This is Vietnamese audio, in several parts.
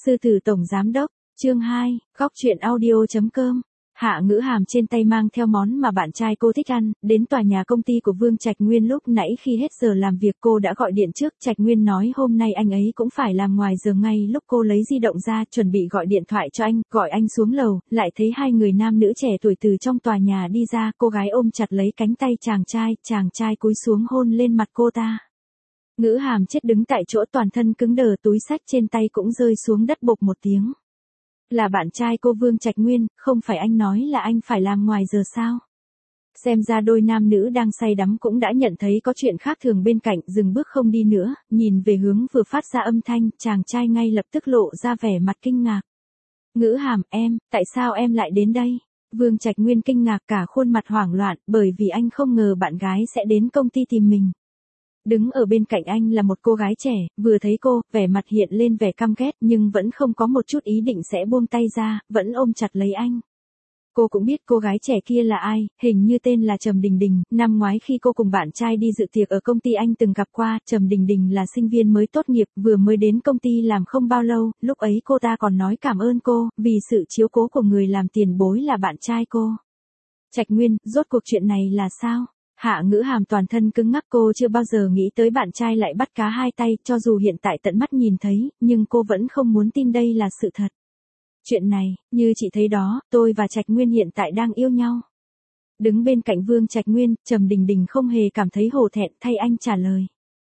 Sư tử tổng giám đốc, chương 2, góc truyện audio.com. Hạ Ngữ Hàm trên tay mang theo món mà bạn trai cô thích ăn, đến tòa nhà công ty của Vương Trạch Nguyên lúc nãy khi hết giờ làm việc cô đã gọi điện trước. Trạch Nguyên nói hôm nay anh ấy cũng phải làm ngoài giờ, ngay lúc cô lấy di động ra chuẩn bị gọi điện thoại cho anh, gọi anh xuống lầu, lại thấy hai người nam nữ trẻ tuổi từ trong tòa nhà đi ra, cô gái ôm chặt lấy cánh tay chàng trai cúi xuống hôn lên mặt cô ta. Ngữ Hàm chết đứng tại chỗ, toàn thân cứng đờ, túi xách trên tay cũng rơi xuống đất bộp một tiếng. Là bạn trai cô Vương Trạch Nguyên, không phải anh nói là anh phải làm ngoài giờ sao? Xem ra đôi nam nữ đang say đắm cũng đã nhận thấy có chuyện khác thường bên cạnh, dừng bước không đi nữa, nhìn về hướng vừa phát ra âm thanh, chàng trai ngay lập tức lộ ra vẻ mặt kinh ngạc. Ngữ Hàm, em, tại sao em lại đến đây? Vương Trạch Nguyên kinh ngạc cả khuôn mặt hoảng loạn, bởi vì anh không ngờ bạn gái sẽ đến công ty tìm mình. Đứng ở bên cạnh anh là một cô gái trẻ, vừa thấy cô, vẻ mặt hiện lên vẻ căm ghét nhưng vẫn không có một chút ý định sẽ buông tay ra, vẫn ôm chặt lấy anh. Cô cũng biết cô gái trẻ kia là ai, hình như tên là Trầm Đình Đình, năm ngoái khi cô cùng bạn trai đi dự tiệc ở công ty anh từng gặp qua. Trầm Đình Đình là sinh viên mới tốt nghiệp, vừa mới đến công ty làm không bao lâu, lúc ấy cô ta còn nói cảm ơn cô, vì sự chiếu cố của người làm tiền bối là bạn trai cô. Trạch Nguyên, rốt cuộc chuyện này là sao? Hạ Ngữ Hàm toàn thân cứng ngắc, cô chưa bao giờ nghĩ tới bạn trai lại bắt cá hai tay, cho dù hiện tại tận mắt nhìn thấy, nhưng cô vẫn không muốn tin đây là sự thật. Chuyện này, như chị thấy đó, tôi và Trạch Nguyên hiện tại đang yêu nhau. Đứng bên cạnh Vương Trạch Nguyên, Trầm Đình Đình không hề cảm thấy hổ thẹn, thay anh trả lời.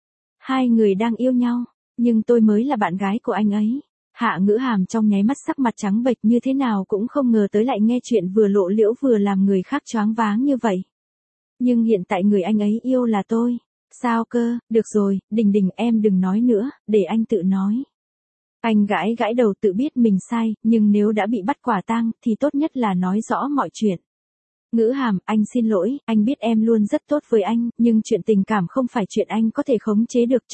Hai người đang yêu nhau, nhưng tôi mới là bạn gái của anh ấy. Hạ Ngữ Hàm trong nháy mắt sắc mặt trắng bệch, như thế nào cũng không ngờ tới lại nghe chuyện vừa lộ liễu vừa làm người khác choáng váng như vậy. Nhưng hiện tại người anh ấy yêu là tôi. Sao cơ, được rồi, Đình Đình em đừng nói nữa, để anh tự nói. Anh gãi đầu tự biết mình sai, nhưng nếu đã bị bắt quả tang thì tốt nhất là nói rõ mọi chuyện. Ngữ Hàm, anh xin lỗi, anh biết em luôn rất tốt với anh, nhưng chuyện tình cảm không phải chuyện anh có thể khống chế được,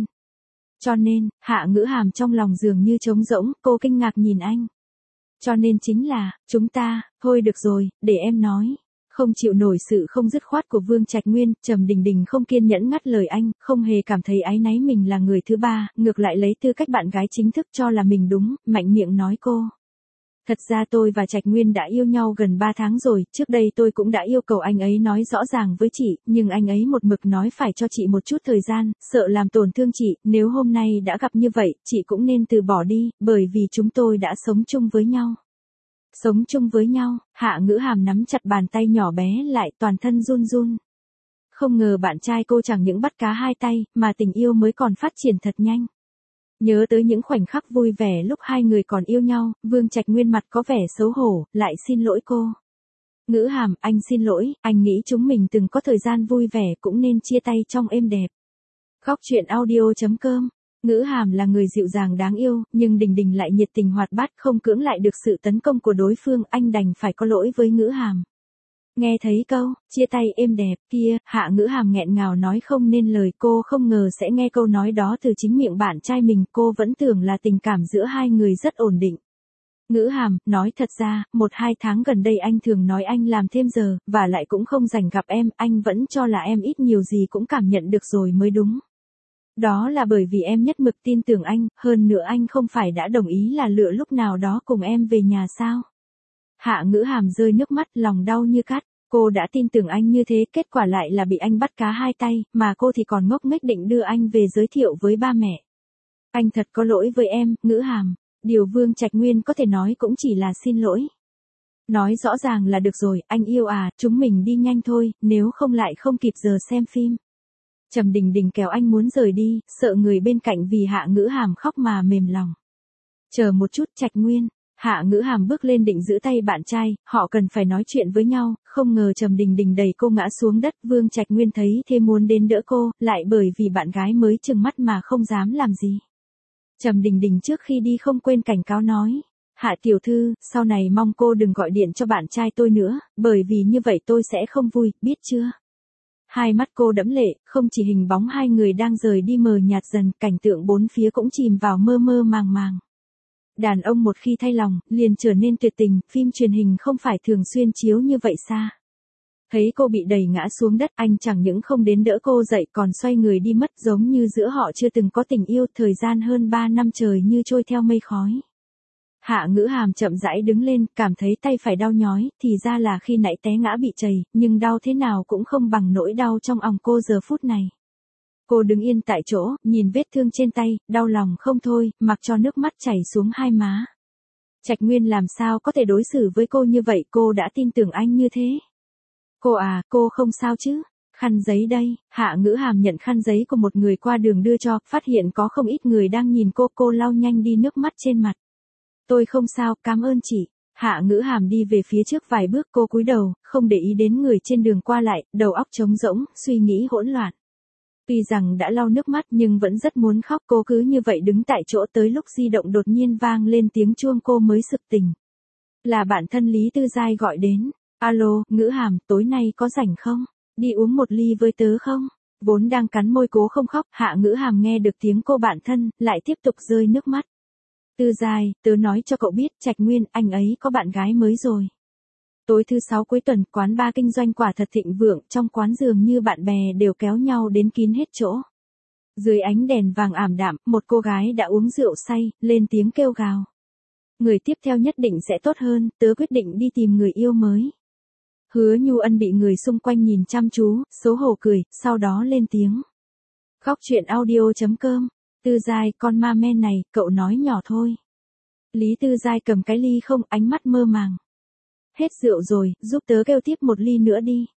cho nên, Hạ Ngữ Hàm trong lòng dường như trống rỗng, cô kinh ngạc nhìn anh. Cho nên chính là, chúng ta, thôi được rồi, để em nói. Không chịu nổi sự không dứt khoát của Vương Trạch Nguyên, Trầm Đình Đình không kiên nhẫn ngắt lời anh, không hề cảm thấy áy náy mình là người thứ ba, ngược lại lấy tư cách bạn gái chính thức cho là mình đúng, mạnh miệng nói cô. Thật ra tôi và Trạch Nguyên đã yêu nhau gần 3 tháng rồi, trước đây tôi cũng đã yêu cầu anh ấy nói rõ ràng với chị, nhưng anh ấy một mực nói phải cho chị một chút thời gian, sợ làm tổn thương chị, nếu hôm nay đã gặp như vậy, chị cũng nên từ bỏ đi, bởi vì chúng tôi đã sống chung với nhau. Sống chung với nhau, Hạ Ngữ Hàm nắm chặt bàn tay nhỏ bé lại, toàn thân run run. Không ngờ bạn trai cô chẳng những bắt cá hai tay, mà tình yêu mới còn phát triển thật nhanh. Nhớ tới những khoảnh khắc vui vẻ lúc hai người còn yêu nhau, Vương Trạch Nguyên mặt có vẻ xấu hổ, lại xin lỗi cô. Ngữ Hàm, anh xin lỗi, anh nghĩ chúng mình từng có thời gian vui vẻ cũng nên chia tay trong êm đẹp. Góc truyện audio.com. Ngữ Hàm là người dịu dàng đáng yêu, nhưng Đình Đình lại nhiệt tình hoạt bát, không cưỡng lại được sự tấn công của đối phương, anh đành phải có lỗi với Ngữ Hàm. Nghe thấy câu, chia tay êm đẹp kia, Hạ Ngữ Hàm nghẹn ngào nói không nên lời, cô không ngờ sẽ nghe câu nói đó từ chính miệng bạn trai mình, cô vẫn tưởng là tình cảm giữa hai người rất ổn định. Ngữ Hàm, nói thật ra, 1-2 tháng gần đây anh thường nói anh làm thêm giờ, và lại cũng không rảnh gặp em, anh vẫn cho là em ít nhiều gì cũng cảm nhận được rồi mới đúng. Đó là bởi vì em nhất mực tin tưởng anh, hơn nữa anh không phải đã đồng ý là lựa lúc nào đó cùng em về nhà sao? Hạ Ngữ Hàm rơi nước mắt, lòng đau như cắt, cô đã tin tưởng anh như thế, kết quả lại là bị anh bắt cá hai tay, mà cô thì còn ngốc nghếch định đưa anh về giới thiệu với ba mẹ. Anh thật có lỗi với em, Ngữ Hàm, điều Vương Trạch Nguyên có thể nói cũng chỉ là xin lỗi. Nói rõ ràng là được rồi, anh yêu à, chúng mình đi nhanh thôi, nếu không lại không kịp giờ xem phim. Trầm Đình Đình kéo anh muốn rời đi, sợ người bên cạnh vì Hạ Ngữ Hàm khóc mà mềm lòng. Chờ một chút, Trạch Nguyên. Hạ Ngữ Hàm bước lên định giữ tay bạn trai, họ cần phải nói chuyện với nhau, không ngờ Trầm Đình Đình đẩy cô ngã xuống đất, Vương Trạch Nguyên thấy thế muốn đến đỡ cô, lại bởi vì bạn gái mới trừng mắt mà không dám làm gì. Trầm Đình Đình trước khi đi không quên cảnh cáo nói, Hạ tiểu thư, sau này mong cô đừng gọi điện cho bạn trai tôi nữa, bởi vì như vậy tôi sẽ không vui, biết chưa? Hai mắt cô đẫm lệ, không chỉ hình bóng hai người đang rời đi mờ nhạt dần, cảnh tượng bốn phía cũng chìm vào mơ mơ màng màng. Đàn ông một khi thay lòng, liền trở nên tuyệt tình, phim truyền hình không phải thường xuyên chiếu như vậy sao? Thấy cô bị đẩy ngã xuống đất, anh chẳng những không đến đỡ cô dậy còn xoay người đi mất, giống như giữa họ chưa từng có tình yêu, thời gian hơn 3 năm trời như trôi theo mây khói. Hạ Ngữ Hàm chậm rãi đứng lên, cảm thấy tay phải đau nhói, thì ra là khi nãy té ngã bị trầy, nhưng đau thế nào cũng không bằng nỗi đau trong òng cô giờ phút này. Cô đứng yên tại chỗ, nhìn vết thương trên tay, đau lòng không thôi, mặc cho nước mắt chảy xuống hai má. Trạch Nguyên làm sao có thể đối xử với cô như vậy, cô đã tin tưởng anh như thế. Cô à, cô không sao chứ? Khăn giấy đây, Hạ Ngữ Hàm nhận khăn giấy của một người qua đường đưa cho, phát hiện có không ít người đang nhìn cô lau nhanh đi nước mắt trên mặt. Tôi không sao, cảm ơn chị. Hạ Ngữ Hàm đi về phía trước vài bước, cô cúi đầu, không để ý đến người trên đường qua lại, đầu óc trống rỗng, suy nghĩ hỗn loạn. Tuy rằng đã lau nước mắt nhưng vẫn rất muốn khóc, cô cứ như vậy đứng tại chỗ tới lúc di động đột nhiên vang lên tiếng chuông cô mới sực tỉnh. Là bạn thân Lý Tư Giai gọi đến. Alo, Ngữ Hàm, tối nay có rảnh không? Đi uống một ly với tớ không? Vốn đang cắn môi cố không khóc, Hạ Ngữ Hàm nghe được tiếng cô bạn thân, lại tiếp tục rơi nước mắt. Tư Giai, tớ nói cho cậu biết, Trạch Nguyên, anh ấy có bạn gái mới rồi. Tối thứ 6 cuối tuần, quán bar kinh doanh quả thật thịnh vượng, trong quán dường như bạn bè đều kéo nhau đến kín hết chỗ. Dưới ánh đèn vàng ảm đạm, một cô gái đã uống rượu say, lên tiếng kêu gào. Người tiếp theo nhất định sẽ tốt hơn, tớ quyết định đi tìm người yêu mới. Hứa Nhu Ân bị người xung quanh nhìn chăm chú, xấu hổ cười, sau đó lên tiếng. Khóc chuyện audio.com, Tư Giai, con ma men này, cậu nói nhỏ thôi. Lý Tư Giai cầm cái ly không, ánh mắt mơ màng. Hết rượu rồi, giúp tớ kêu tiếp một ly nữa đi.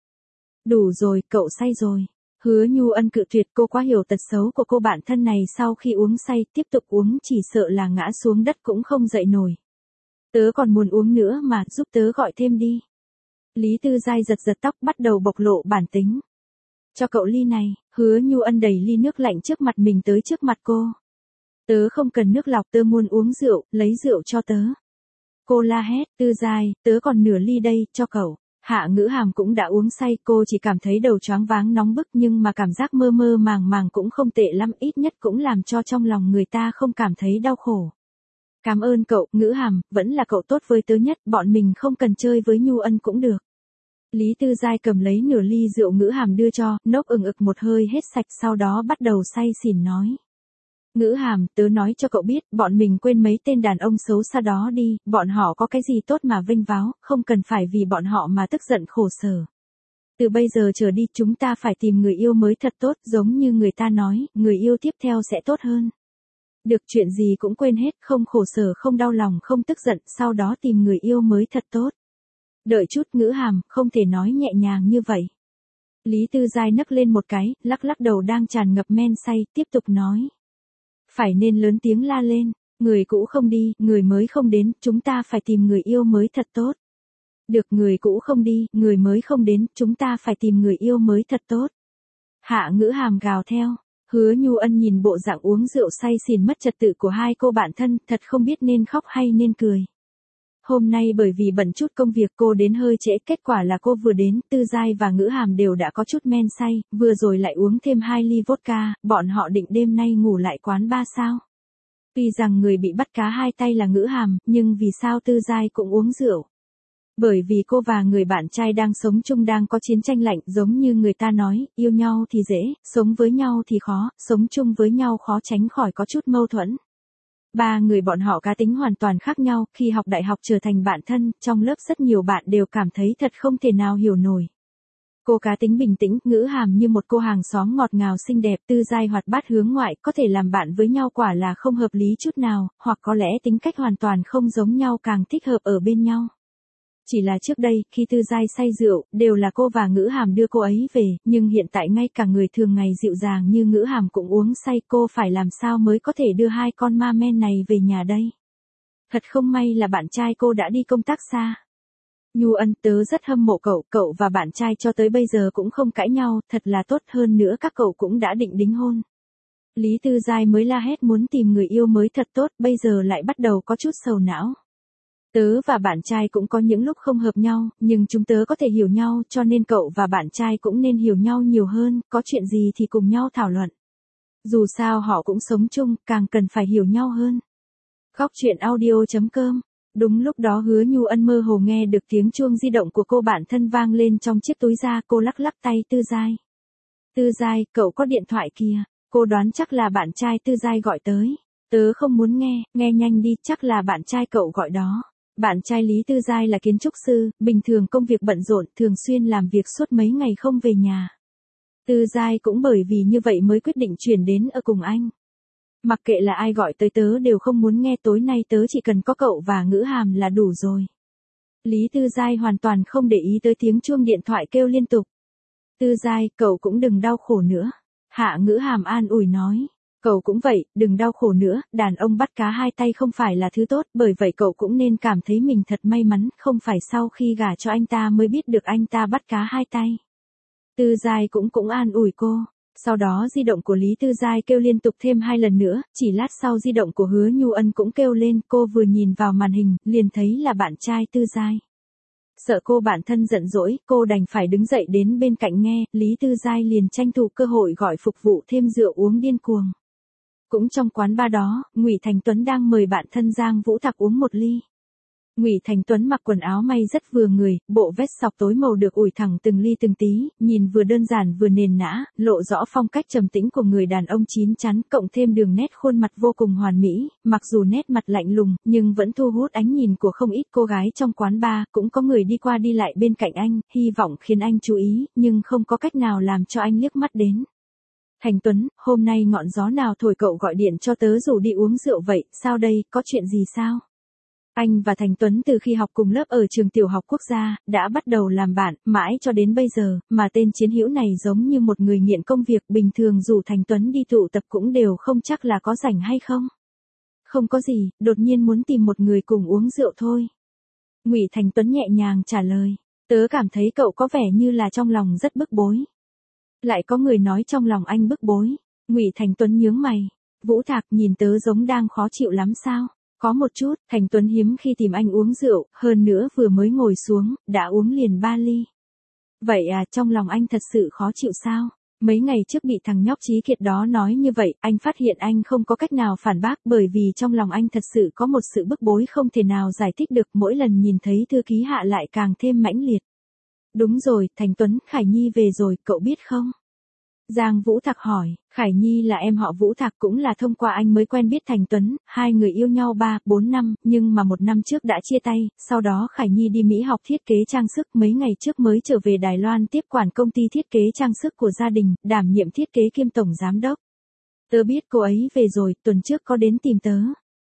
Đủ rồi, cậu say rồi. Hứa Nhu Ân cự tuyệt, cô quá hiểu tật xấu của cô bạn thân này, sau khi uống say, tiếp tục uống chỉ sợ là ngã xuống đất cũng không dậy nổi. Tớ còn muốn uống nữa mà, giúp tớ gọi thêm đi. Lý Tư Giai giật giật tóc, bắt đầu bộc lộ bản tính. Cho cậu ly này, Hứa Nhu Ân đẩy ly nước lạnh trước mặt mình tới trước mặt cô. Tớ không cần nước lọc, tớ muốn uống rượu, lấy rượu cho tớ. Cô la hét, Tư Giai, tớ còn nửa ly đây, cho cậu. Hạ Ngữ Hàm cũng đã uống say, cô chỉ cảm thấy đầu choáng váng nóng bức, nhưng mà cảm giác mơ mơ màng màng cũng không tệ lắm, ít nhất cũng làm cho trong lòng người ta không cảm thấy đau khổ. Cảm ơn cậu, Ngữ Hàm, vẫn là cậu tốt với tớ nhất, bọn mình không cần chơi với Nhu Ân cũng được. Lý Tư Giai cầm lấy nửa ly rượu Ngữ Hàm đưa cho, nốc ực một hơi hết sạch, sau đó bắt đầu say xỉn nói. Ngữ Hàm, tớ nói cho cậu biết, bọn mình quên mấy tên đàn ông xấu xa đó đi, bọn họ có cái gì tốt mà vênh váo, không cần phải vì bọn họ mà tức giận khổ sở. Từ bây giờ trở đi chúng ta phải tìm người yêu mới thật tốt, giống như người ta nói, người yêu tiếp theo sẽ tốt hơn. Được chuyện gì cũng quên hết, không khổ sở, không đau lòng, không tức giận, sau đó tìm người yêu mới thật tốt. Đợi chút Ngữ Hàm, không thể nói nhẹ nhàng như vậy. Lý Tư Giai nấc lên một cái, lắc lắc đầu đang tràn ngập men say, tiếp tục nói. Phải nên lớn tiếng la lên, người cũ không đi, người mới không đến, chúng ta phải tìm người yêu mới thật tốt. Được, người cũ không đi, người mới không đến, chúng ta phải tìm người yêu mới thật tốt. Hạ Ngữ Hàm gào theo. Hứa Nhu Ân nhìn bộ dạng uống rượu say xỉn mất trật tự của hai cô bạn thân, thật không biết nên khóc hay nên cười. Hôm nay bởi vì bận chút công việc cô đến hơi trễ, kết quả là cô vừa đến, Tư Giai và Ngữ Hàm đều đã có chút men say, vừa rồi lại uống thêm 2 ly vodka, bọn họ định đêm nay ngủ lại quán bar sao. Tuy rằng người bị bắt cá hai tay là Ngữ Hàm, nhưng vì sao Tư Giai cũng uống rượu? Bởi vì cô và người bạn trai đang sống chung, đang có chiến tranh lạnh, giống như người ta nói, yêu nhau thì dễ, sống với nhau thì khó, sống chung với nhau khó tránh khỏi có chút mâu thuẫn. Ba người bọn họ cá tính hoàn toàn khác nhau, khi học đại học trở thành bạn thân, trong lớp rất nhiều bạn đều cảm thấy thật không thể nào hiểu nổi. Cô cá tính bình tĩnh, Ngữ Hàm như một cô hàng xóm ngọt ngào xinh đẹp, Tư Giai hoạt bát hướng ngoại, có thể làm bạn với nhau quả là không hợp lý chút nào, hoặc có lẽ tính cách hoàn toàn không giống nhau càng thích hợp ở bên nhau. Chỉ là trước đây, khi Tư Giai say rượu, đều là cô và Ngữ Hàm đưa cô ấy về, nhưng hiện tại ngay cả người thường ngày dịu dàng như Ngữ Hàm cũng uống say, cô phải làm sao mới có thể đưa hai con ma men này về nhà đây? Thật không may là bạn trai cô đã đi công tác xa. Nhu Ân, tớ rất hâm mộ cậu, cậu và bạn trai cho tới bây giờ cũng không cãi nhau, thật là tốt, hơn nữa các cậu cũng đã định đính hôn. Lý Tư Giai mới la hét muốn tìm người yêu mới thật tốt, bây giờ lại bắt đầu có chút sầu não. Tớ và bạn trai cũng có những lúc không hợp nhau, nhưng chúng tớ có thể hiểu nhau, cho nên cậu và bạn trai cũng nên hiểu nhau nhiều hơn, có chuyện gì thì cùng nhau thảo luận. Dù sao họ cũng sống chung, càng cần phải hiểu nhau hơn. Khóc chuyện audio.com. Đúng lúc đó Hứa Nhu Ân mơ hồ nghe được tiếng chuông di động của cô bạn thân vang lên trong chiếc túi da, cô lắc lắc tay Tư Giai. Tư Giai, cậu có điện thoại kìa, cô đoán chắc là bạn trai Tư Giai gọi tới. Tớ không muốn nghe, nghe nhanh đi, chắc là bạn trai cậu gọi đó. Bạn trai Lý Tư Giai là kiến trúc sư, bình thường công việc bận rộn, thường xuyên làm việc suốt mấy ngày không về nhà. Tư Giai cũng bởi vì như vậy mới quyết định chuyển đến ở cùng anh. Mặc kệ là ai gọi tới tớ đều không muốn nghe, tối nay tớ chỉ cần có cậu và Ngữ Hàm là đủ rồi. Lý Tư Giai hoàn toàn không để ý tới tiếng chuông điện thoại kêu liên tục. Tư Giai, cậu cũng đừng đau khổ nữa. Hạ Ngữ Hàm an ủi nói. Cậu cũng vậy, đừng đau khổ nữa, đàn ông bắt cá hai tay không phải là thứ tốt, bởi vậy cậu cũng nên cảm thấy mình thật may mắn, không phải sau khi gả cho anh ta mới biết được anh ta bắt cá hai tay. Tư Giai cũng an ủi cô. Sau đó di động của Lý Tư Giai kêu liên tục thêm 2 lần nữa, chỉ lát sau di động của Hứa Nhu Ân cũng kêu lên, cô vừa nhìn vào màn hình, liền thấy là bạn trai Tư Giai. Sợ cô bạn thân giận dỗi, cô đành phải đứng dậy đến bên cạnh nghe, Lý Tư Giai liền tranh thủ cơ hội gọi phục vụ thêm rượu uống điên cuồng. Cũng trong quán bar đó, Ngụy Thành Tuấn đang mời bạn thân Giang Vũ Thạc uống một ly. Ngụy Thành Tuấn mặc quần áo may rất vừa người, bộ vest sọc tối màu được ủi thẳng từng ly từng tí, nhìn vừa đơn giản vừa nền nã, lộ rõ phong cách trầm tĩnh của người đàn ông chín chắn, cộng thêm đường nét khuôn mặt vô cùng hoàn mỹ, mặc dù nét mặt lạnh lùng, nhưng vẫn thu hút ánh nhìn của không ít cô gái trong quán bar, cũng có người đi qua đi lại bên cạnh anh, hy vọng khiến anh chú ý, nhưng không có cách nào làm cho anh liếc mắt đến. Thành Tuấn, hôm nay ngọn gió nào thổi cậu gọi điện cho tớ rủ đi uống rượu vậy, sao đây, có chuyện gì sao? Anh và Thành Tuấn từ khi học cùng lớp ở trường tiểu học quốc gia, đã bắt đầu làm bạn, mãi cho đến bây giờ, mà tên chiến hữu này giống như một người nghiện công việc, bình thường dù Thành Tuấn đi tụ tập cũng đều không chắc là có rảnh hay không. Không có gì, đột nhiên muốn tìm một người cùng uống rượu thôi. Ngụy Thành Tuấn nhẹ nhàng trả lời, tớ cảm thấy cậu có vẻ như là trong lòng rất bức bối. Lại có người nói trong lòng anh bức bối. Ngụy Thành Tuấn nhướng mày, Vũ Thạc nhìn tớ giống đang khó chịu lắm sao? Có một chút, Thành Tuấn hiếm khi tìm anh uống rượu, hơn nữa vừa mới ngồi xuống, đã uống liền 3 ly. Vậy à, trong lòng anh thật sự khó chịu sao? Mấy ngày trước bị thằng nhóc Trí Kiệt đó nói như vậy, anh phát hiện anh không có cách nào phản bác bởi vì trong lòng anh thật sự có một sự bức bối không thể nào giải thích được, mỗi lần nhìn thấy thư ký Hạ lại càng thêm mãnh liệt. Đúng rồi, Thành Tuấn, Khải Nhi về rồi, cậu biết không? Giang Vũ Thạc hỏi, Khải Nhi là em họ Vũ Thạc, cũng là thông qua anh mới quen biết Thành Tuấn, hai người yêu nhau 3-4 năm, nhưng mà 1 năm trước đã chia tay, sau đó Khải Nhi đi Mỹ học thiết kế trang sức, mấy ngày trước mới trở về Đài Loan tiếp quản công ty thiết kế trang sức của gia đình, đảm nhiệm thiết kế kiêm tổng giám đốc. Tớ biết cô ấy về rồi, tuần trước có đến tìm tớ.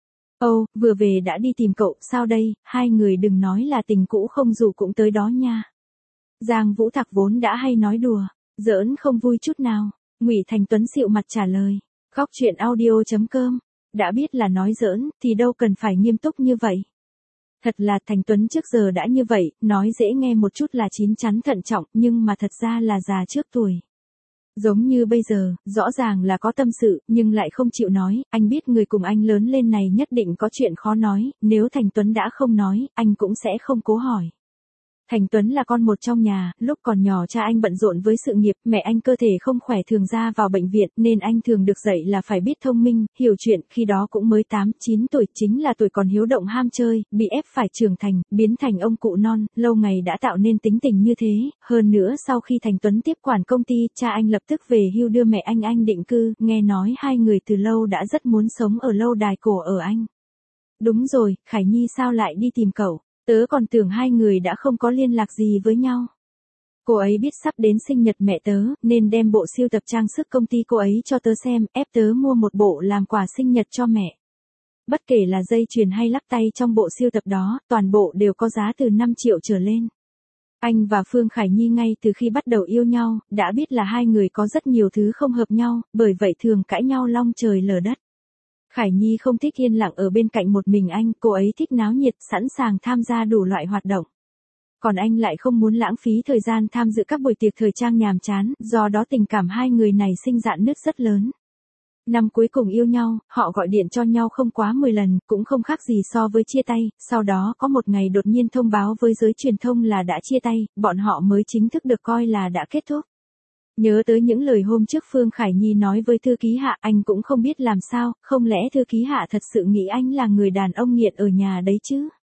Ồ, vừa về đã đi tìm cậu, sao đây, hai người đừng nói là tình cũ không dù cũng tới đó nha. Giang Vũ Thạc vốn đã hay nói đùa, giỡn không vui chút nào. Ngụy Thành Tuấn dịu mặt trả lời, Góc Chuyện Audio.com, đã biết là nói giỡn thì đâu cần phải nghiêm túc như vậy. Thật là Thành Tuấn trước giờ đã như vậy, nói dễ nghe một chút là chín chắn thận trọng, nhưng mà thật ra là già trước tuổi. Giống như bây giờ, rõ ràng là có tâm sự, nhưng lại không chịu nói, anh biết người cùng anh lớn lên này nhất định có chuyện khó nói, nếu Thành Tuấn đã không nói, anh cũng sẽ không cố hỏi. Thành Tuấn là con một trong nhà, lúc còn nhỏ cha anh bận rộn với sự nghiệp, mẹ anh cơ thể không khỏe thường ra vào bệnh viện, nên anh thường được dạy là phải biết thông minh, hiểu chuyện, khi đó cũng mới 8-9 tuổi, chính là tuổi còn hiếu động ham chơi, bị ép phải trưởng thành, biến thành ông cụ non, lâu ngày đã tạo nên tính tình như thế, hơn nữa sau khi Thành Tuấn tiếp quản công ty, cha anh lập tức về hưu đưa mẹ anh định cư, nghe nói hai người từ lâu đã rất muốn sống ở lâu đài cổ ở Anh. Đúng rồi, Khải Nhi sao lại đi tìm cậu? Tớ còn tưởng hai người đã không có liên lạc gì với nhau. Cô ấy biết sắp đến sinh nhật mẹ tớ, nên đem bộ sưu tập trang sức công ty cô ấy cho tớ xem, ép tớ mua một bộ làm quà sinh nhật cho mẹ. Bất kể là dây chuyền hay lắc tay trong bộ sưu tập đó, toàn bộ đều có giá từ 5 triệu trở lên. Anh và Phương Khải Nhi ngay từ khi bắt đầu yêu nhau, đã biết là hai người có rất nhiều thứ không hợp nhau, bởi vậy thường cãi nhau long trời lở đất. Khải Nhi không thích yên lặng ở bên cạnh một mình anh, cô ấy thích náo nhiệt, sẵn sàng tham gia đủ loại hoạt động. Còn anh lại không muốn lãng phí thời gian tham dự các buổi tiệc thời trang nhàm chán, do đó tình cảm hai người này sinh rạn nứt rất lớn. Năm cuối cùng yêu nhau, họ gọi điện cho nhau không quá 10 lần, cũng không khác gì so với chia tay, sau đó có một ngày đột nhiên thông báo với giới truyền thông là đã chia tay, bọn họ mới chính thức được coi là đã kết thúc. Nhớ tới những lời hôm trước Phương Khải Nhi nói với thư ký Hạ, anh cũng không biết làm sao, không lẽ thư ký Hạ thật sự nghĩ anh là người đàn ông nghiện ở nhà đấy chứ?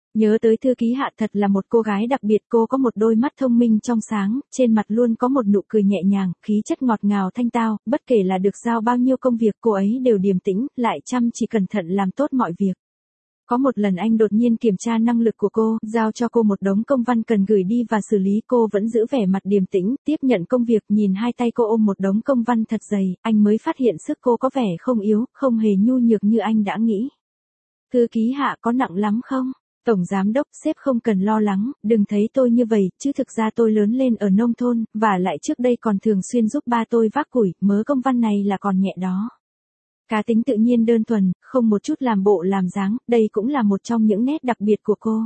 Nhớ tới thư ký Hạ thật là một cô gái đặc biệt, cô có một đôi mắt thông minh trong sáng, trên mặt luôn có một nụ cười nhẹ nhàng, khí chất ngọt ngào thanh tao, bất kể là được giao bao nhiêu công việc cô ấy đều điềm tĩnh, lại chăm chỉ cẩn thận làm tốt mọi việc. Có một lần anh đột nhiên kiểm tra năng lực của cô, giao cho cô một đống công văn cần gửi đi và xử lý, cô vẫn giữ vẻ mặt điềm tĩnh, tiếp nhận công việc, nhìn hai tay cô ôm một đống công văn thật dày, anh mới phát hiện sức cô có vẻ không yếu, không hề nhu nhược như anh đã nghĩ. Thư ký Hạ có nặng lắm không? Tổng giám đốc, sếp không cần lo lắng, đừng thấy tôi như vậy, chứ thực ra tôi lớn lên ở nông thôn, và lại trước đây còn thường xuyên giúp ba tôi vác củi, mớ công văn này là còn nhẹ đó. Cá tính tự nhiên đơn thuần, không một chút làm bộ làm dáng, đây cũng là một trong những nét đặc biệt của cô.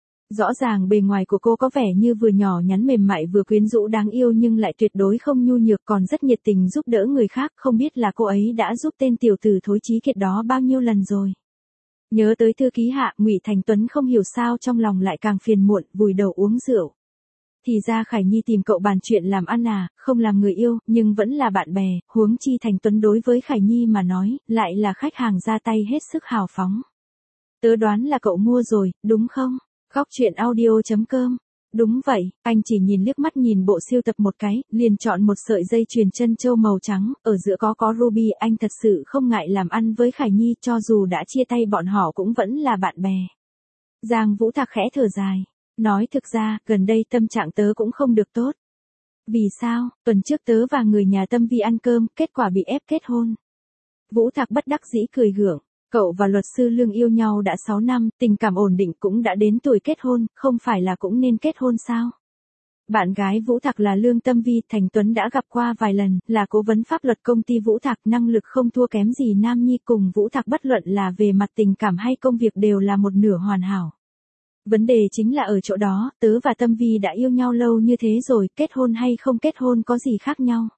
Rõ ràng bề ngoài của cô có vẻ như vừa nhỏ nhắn mềm mại vừa quyến rũ đáng yêu nhưng lại tuyệt đối không nhu nhược, còn rất nhiệt tình giúp đỡ người khác, không biết là cô ấy đã giúp tên tiểu tử thối chí kiệt đó bao nhiêu lần rồi. Nhớ tới thư ký Hạ, Ngụy Thành Tuấn không hiểu sao trong lòng lại càng phiền muộn, vùi đầu uống rượu. Thì ra Khải Nhi tìm cậu bàn chuyện làm ăn à, không làm người yêu, nhưng vẫn là bạn bè, huống chi Thành Tuấn đối với Khải Nhi mà nói, lại là khách hàng ra tay hết sức hào phóng. Tớ đoán là cậu mua rồi, đúng không? Góc truyện audio.com. Đúng vậy, anh chỉ nhìn liếc mắt nhìn bộ sưu tập một cái, liền chọn một sợi dây chuyền chân châu màu trắng, ở giữa có ruby, anh thật sự không ngại làm ăn với Khải Nhi, cho dù đã chia tay bọn họ cũng vẫn là bạn bè. Giang Vũ Thạc khẽ thở dài, nói thực ra, gần đây tâm trạng tớ cũng không được tốt. Vì sao? Tuần trước tớ và người nhà Tâm Vi ăn cơm, kết quả bị ép kết hôn. Vũ Thạc bất đắc dĩ cười gượng. Cậu và luật sư Lương yêu nhau đã 6 năm, tình cảm ổn định, cũng đã đến tuổi kết hôn, không phải là cũng nên kết hôn sao? Bạn gái Vũ Thạc là Lương Tâm Vi, Thành Tuấn đã gặp qua vài lần, là cố vấn pháp luật công ty Vũ Thạc, năng lực không thua kém gì Nam Nhi, cùng Vũ Thạc bất luận là về mặt tình cảm hay công việc đều là một nửa hoàn hảo. Vấn đề chính là ở chỗ đó, tớ và Tâm Vi đã yêu nhau lâu như thế rồi, kết hôn hay không kết hôn có gì khác nhau.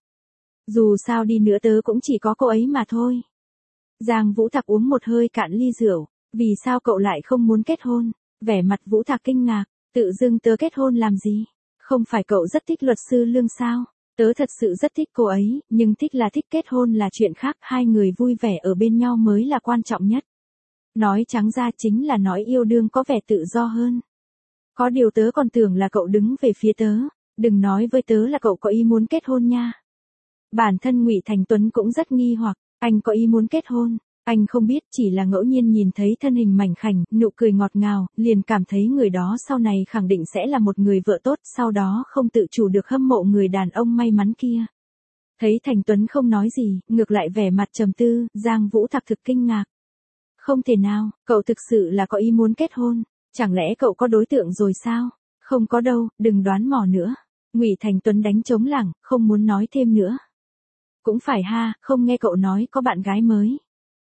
Dù sao đi nữa tớ cũng chỉ có cô ấy mà thôi. Giang Vũ Thạc uống một hơi cạn ly rượu, vì sao cậu lại không muốn kết hôn? Vẻ mặt Vũ Thạc kinh ngạc, tự dưng tớ kết hôn làm gì? Không phải cậu rất thích luật sư Lương sao? Tớ thật sự rất thích cô ấy, nhưng thích kết hôn là chuyện khác, hai người vui vẻ ở bên nhau mới là quan trọng nhất. Nói trắng ra chính là nói yêu đương có vẻ tự do hơn. Có điều tớ còn tưởng là cậu đứng về phía tớ, đừng nói với tớ là cậu có ý muốn kết hôn nha. Bản thân Ngụy Thành Tuấn cũng rất nghi hoặc. Anh có ý muốn kết hôn, anh không biết, chỉ là ngẫu nhiên nhìn thấy thân hình mảnh khảnh, nụ cười ngọt ngào, liền cảm thấy người đó sau này khẳng định sẽ là một người vợ tốt, sau đó không tự chủ được hâm mộ người đàn ông may mắn kia. Thấy Thành Tuấn không nói gì, ngược lại vẻ mặt trầm tư, Giang Vũ Thạc thực kinh ngạc. Không thể nào, cậu thực sự là có ý muốn kết hôn, chẳng lẽ cậu có đối tượng rồi sao? Không có đâu, đừng đoán mò nữa. Ngụy Thành Tuấn đánh trống lảng, không muốn nói thêm nữa. Cũng phải ha, không nghe cậu nói có bạn gái mới.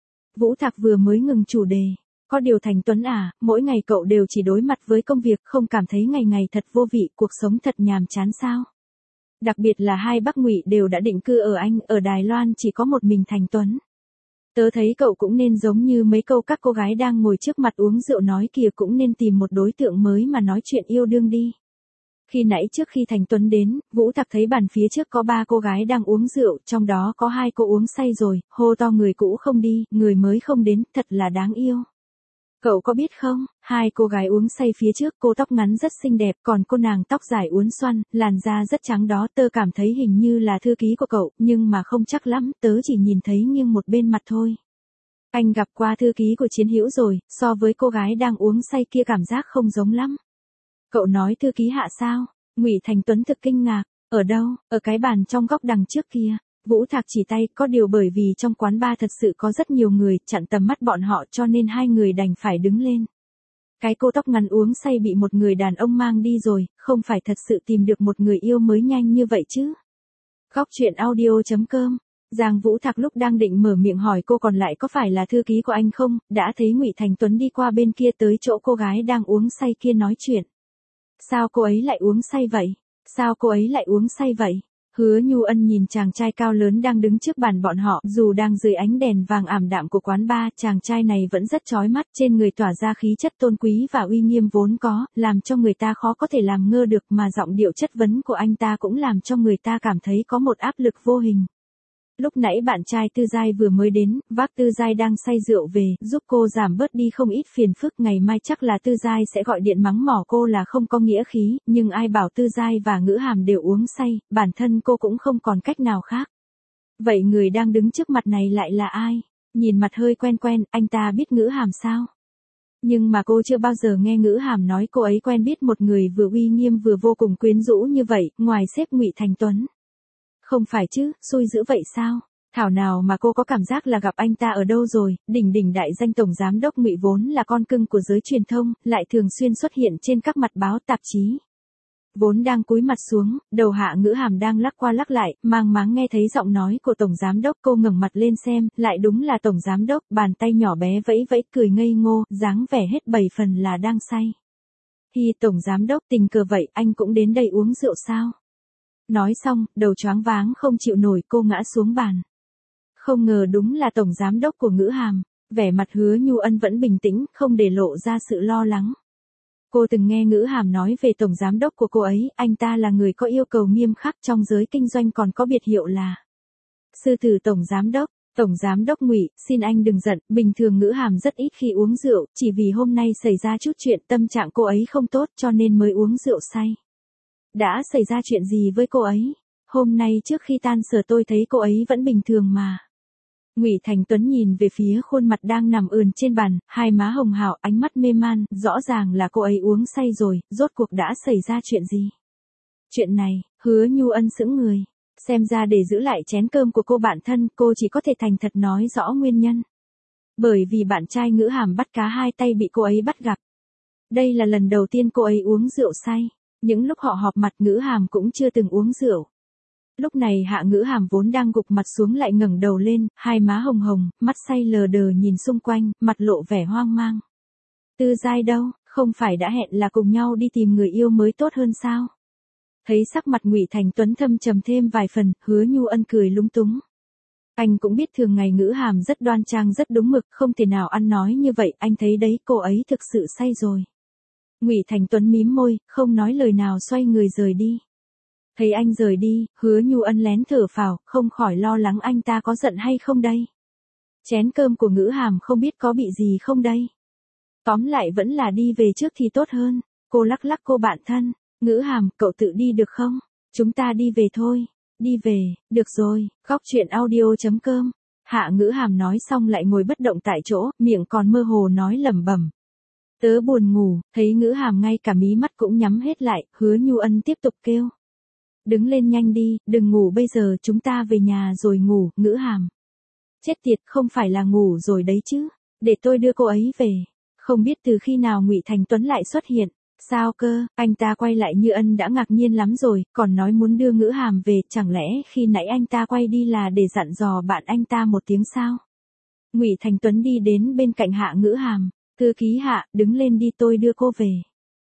Vũ Thạc vừa mới ngừng chủ đề. Có điều Thành Tuấn à, mỗi ngày cậu đều chỉ đối mặt với công việc, không cảm thấy ngày ngày thật vô vị, cuộc sống thật nhàm chán sao? Đặc biệt là hai bác Ngụy đều đã định cư ở Anh, ở Đài Loan chỉ có một mình Thành Tuấn. Tớ thấy cậu cũng nên giống như mấy câu các cô gái đang ngồi trước mặt uống rượu nói kìa, cũng nên tìm một đối tượng mới mà nói chuyện yêu đương đi. Khi nãy trước khi Thành Tuấn đến, Vũ Thạc thấy bàn phía trước có 3 cô gái đang uống rượu, trong đó có 2 cô uống say rồi, hô to người cũ không đi, người mới không đến, thật là đáng yêu. Cậu có biết không, 2 cô gái uống say phía trước, cô tóc ngắn rất xinh đẹp, còn cô nàng tóc dài uốn xoăn, làn da rất trắng đó, tớ cảm thấy hình như là thư ký của cậu, nhưng mà không chắc lắm, tớ chỉ nhìn thấy nghiêng một bên mặt thôi. Anh gặp qua thư ký của Chiến Hữu rồi, so với cô gái đang uống say kia cảm giác không giống lắm. Cậu nói thư ký Hạ sao? Ngụy Thành Tuấn thực kinh ngạc, ở đâu? Ở cái bàn trong góc đằng trước kia. Vũ Thạc chỉ tay, có điều bởi vì trong quán bar thật sự có rất nhiều người, chặn tầm mắt bọn họ cho nên hai người đành phải đứng lên. Cái cô tóc ngắn uống say bị một người đàn ông mang đi rồi, không phải thật sự tìm được một người yêu mới nhanh như vậy chứ. Góc truyện audio.com. Giang Vũ Thạc lúc đang định mở miệng hỏi cô còn lại có phải là thư ký của anh không, đã thấy Ngụy Thành Tuấn đi qua bên kia tới chỗ cô gái đang uống say kia nói chuyện. Sao cô ấy lại uống say vậy? Sao cô ấy lại uống say vậy? Hứa Nhu Ân nhìn chàng trai cao lớn đang đứng trước bàn bọn họ, dù đang dưới ánh đèn vàng ảm đạm của quán bar, chàng trai này vẫn rất chói mắt, trên người tỏa ra khí chất tôn quý và uy nghiêm vốn có, làm cho người ta khó có thể làm ngơ được, mà giọng điệu chất vấn của anh ta cũng làm cho người ta cảm thấy có một áp lực vô hình. Lúc nãy bạn trai Tư Giai vừa mới đến, vác Tư Giai đang say rượu về, giúp cô giảm bớt đi không ít phiền phức. Ngày mai chắc là Tư Giai sẽ gọi điện mắng mỏ cô là không có nghĩa khí, nhưng ai bảo Tư Giai và Ngữ Hàm đều uống say, bản thân cô cũng không còn cách nào khác. Vậy người đang đứng trước mặt này lại là ai? Nhìn mặt hơi quen quen, anh ta biết Ngữ Hàm sao? Nhưng mà cô chưa bao giờ nghe Ngữ Hàm nói cô ấy quen biết một người vừa uy nghiêm vừa vô cùng quyến rũ như vậy, ngoài sếp Ngụy Thành Tuấn. Không phải chứ, xui dữ vậy sao? Thảo nào mà cô có cảm giác là gặp anh ta ở đâu rồi, đỉnh đỉnh đại danh tổng giám đốc Ngụy vốn là con cưng của giới truyền thông, lại thường xuyên xuất hiện trên các mặt báo tạp chí. Vốn đang cúi mặt xuống, đầu Hạ Ngữ Hàm đang lắc qua lắc lại, mang máng nghe thấy giọng nói của tổng giám đốc, cô ngẩng mặt lên xem, lại đúng là tổng giám đốc, bàn tay nhỏ bé vẫy vẫy cười ngây ngô, dáng vẻ hết 7 phần là đang say. Hi tổng giám đốc, tình cờ vậy, anh cũng đến đây uống rượu sao? Nói xong, đầu choáng váng không chịu nổi, cô ngã xuống bàn. Không ngờ đúng là tổng giám đốc của Ngữ Hàm, vẻ mặt Hứa Nhu Ân vẫn bình tĩnh, không để lộ ra sự lo lắng. Cô từng nghe Ngữ Hàm nói về tổng giám đốc của cô ấy, anh ta là người có yêu cầu nghiêm khắc, trong giới kinh doanh còn có biệt hiệu là sư tử tổng giám đốc. Tổng giám đốc Ngụy, xin anh đừng giận, bình thường Ngữ Hàm rất ít khi uống rượu, chỉ vì hôm nay xảy ra chút chuyện, tâm trạng cô ấy không tốt cho nên mới uống rượu say. Đã xảy ra chuyện gì với cô ấy? Hôm nay trước khi tan sở tôi thấy cô ấy vẫn bình thường mà. Ngụy Thành Tuấn nhìn về phía khuôn mặt đang nằm ườn trên bàn, hai má hồng hào, ánh mắt mê man, rõ ràng là cô ấy uống say rồi, rốt cuộc đã xảy ra chuyện gì? Chuyện này, Hứa Nhu Ân sững người. Xem ra để giữ lại chén cơm của cô bạn thân, cô chỉ có thể thành thật nói rõ nguyên nhân. Bởi vì bạn trai Ngữ Hàm bắt cá hai tay bị cô ấy bắt gặp. Đây là lần đầu tiên cô ấy uống rượu say. Những lúc họ họp mặt Ngữ Hàm cũng chưa từng uống rượu. Lúc này Hạ Ngữ Hàm vốn đang gục mặt xuống lại ngẩng đầu lên, hai má hồng hồng, mắt say lờ đờ nhìn xung quanh, mặt lộ vẻ hoang mang. Tư Giai đâu, không phải đã hẹn là cùng nhau đi tìm người yêu mới tốt hơn sao? Thấy sắc mặt Ngụy Thành Tuấn thâm trầm thêm vài phần, Hứa Nhu Ân cười lúng túng. Anh cũng biết thường ngày Ngữ Hàm rất đoan trang rất đúng mực, không thể nào ăn nói như vậy, anh thấy đấy, cô ấy thực sự say rồi. Ngụy Thành Tuấn mím môi, không nói lời nào xoay người rời đi. Thấy anh rời đi, Hứa Nhu Ân lén thở phào, không khỏi lo lắng anh ta có giận hay không đây. Chén cơm của Ngữ Hàm không biết có bị gì không đây. Tóm lại vẫn là đi về trước thì tốt hơn. Cô lắc lắc cô bạn thân, Ngữ Hàm, cậu tự đi được không? Chúng ta đi về thôi. Đi về, được rồi, góc chuyện audio.com. Hạ Ngữ Hàm nói xong lại ngồi bất động tại chỗ, miệng còn mơ hồ nói lẩm bẩm. Tớ buồn ngủ, thấy Ngữ Hàm ngay cả mí mắt cũng nhắm hết lại, Hứa Nhu Ân tiếp tục kêu. Đứng lên nhanh đi, đừng ngủ bây giờ, chúng ta về nhà rồi ngủ, Ngữ Hàm. Chết tiệt, không phải là ngủ rồi đấy chứ, để tôi đưa cô ấy về. Không biết từ khi nào Ngụy Thành Tuấn lại xuất hiện. Sao cơ, anh ta quay lại Như Ân đã ngạc nhiên lắm rồi, còn nói muốn đưa Ngữ Hàm về, chẳng lẽ khi nãy anh ta quay đi là để dặn dò bạn anh ta một tiếng sao? Ngụy Thành Tuấn đi đến bên cạnh Hạ Ngữ Hàm, thư ký Hạ, đứng lên đi tôi đưa cô về.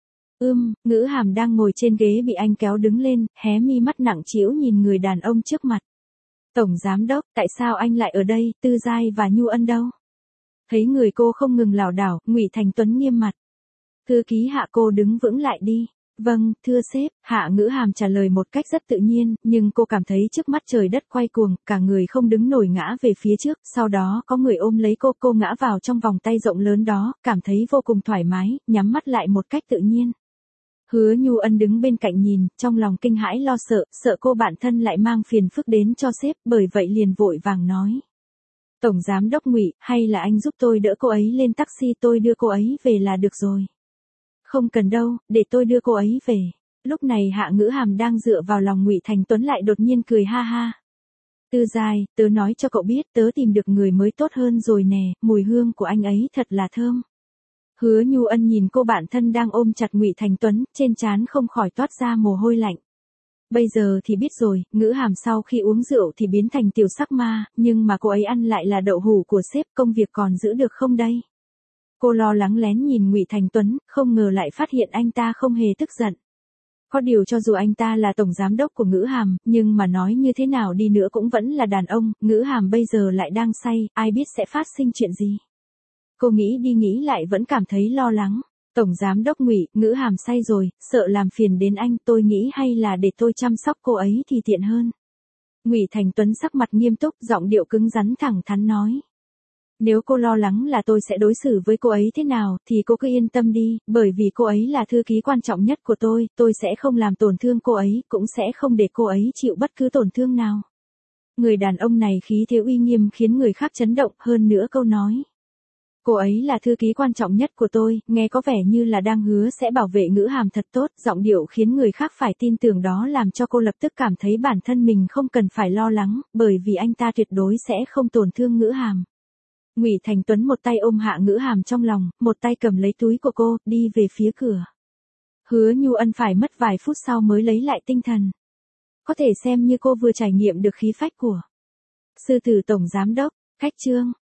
Ngữ Hàm đang ngồi trên ghế bị anh kéo đứng lên, hé mi mắt nặng trĩu nhìn người đàn ông trước mặt. Tổng giám đốc, tại sao anh lại ở đây, Tư Giai và Nhu Ân đâu? Thấy người cô không ngừng lảo đảo, Ngụy Thành Tuấn nghiêm mặt. Thư ký Hạ, cô đứng vững lại đi. Vâng, thưa sếp, Hạ Ngữ Hàm trả lời một cách rất tự nhiên, nhưng cô cảm thấy trước mắt trời đất quay cuồng, cả người không đứng nổi ngã về phía trước, sau đó có người ôm lấy cô ngã vào trong vòng tay rộng lớn đó, cảm thấy vô cùng thoải mái, nhắm mắt lại một cách tự nhiên. Hứa Nhu Ân đứng bên cạnh nhìn, trong lòng kinh hãi lo sợ cô bạn thân lại mang phiền phức đến cho sếp, bởi vậy liền vội vàng nói. Tổng giám đốc Ngụy, hay là anh giúp tôi đỡ cô ấy lên taxi, tôi đưa cô ấy về là được rồi. Không cần đâu, để tôi đưa cô ấy về. Lúc này Hạ Ngữ Hàm đang dựa vào lòng Ngụy Thành Tuấn lại đột nhiên cười ha ha. Tư Giai, tớ nói cho cậu biết, tớ tìm được người mới tốt hơn rồi nè, mùi hương của anh ấy thật là thơm. Hứa Nhu Ân nhìn cô bạn thân đang ôm chặt Ngụy Thành Tuấn, trên trán không khỏi toát ra mồ hôi lạnh. Bây giờ thì biết rồi, Ngữ Hàm sau khi uống rượu thì biến thành tiểu sắc ma, nhưng mà cô ấy ăn lại là đậu hũ của sếp, công việc còn giữ được không đây? Cô lo lắng lén nhìn Ngụy Thành Tuấn, không ngờ lại phát hiện anh ta không hề tức giận. Có điều cho dù anh ta là tổng giám đốc của Ngữ Hàm, nhưng mà nói như thế nào đi nữa cũng vẫn là đàn ông, Ngữ Hàm bây giờ lại đang say, ai biết sẽ phát sinh chuyện gì. Cô nghĩ đi nghĩ lại vẫn cảm thấy lo lắng. Tổng giám đốc Ngụy, Ngữ Hàm say rồi, sợ làm phiền đến anh, tôi nghĩ hay là để tôi chăm sóc cô ấy thì tiện hơn. Ngụy Thành Tuấn sắc mặt nghiêm túc, giọng điệu cứng rắn thẳng thắn nói. Nếu cô lo lắng là tôi sẽ đối xử với cô ấy thế nào, thì cô cứ yên tâm đi, bởi vì cô ấy là thư ký quan trọng nhất của tôi sẽ không làm tổn thương cô ấy, cũng sẽ không để cô ấy chịu bất cứ tổn thương nào. Người đàn ông này khí thế uy nghiêm khiến người khác chấn động, hơn nữa câu nói. Cô ấy là thư ký quan trọng nhất của tôi, nghe có vẻ như là đang hứa sẽ bảo vệ Ngữ Hàm thật tốt, giọng điệu khiến người khác phải tin tưởng đó làm cho cô lập tức cảm thấy bản thân mình không cần phải lo lắng, bởi vì anh ta tuyệt đối sẽ không tổn thương Ngữ Hàm. Ngụy Thành Tuấn một tay ôm Hạ Ngữ Hàm trong lòng, một tay cầm lấy túi của cô, đi về phía cửa. Hứa Nhu Ân phải mất vài phút sau mới lấy lại tinh thần. Có thể xem như cô vừa trải nghiệm được khí phách của sư tử tổng giám đốc. Khách chương.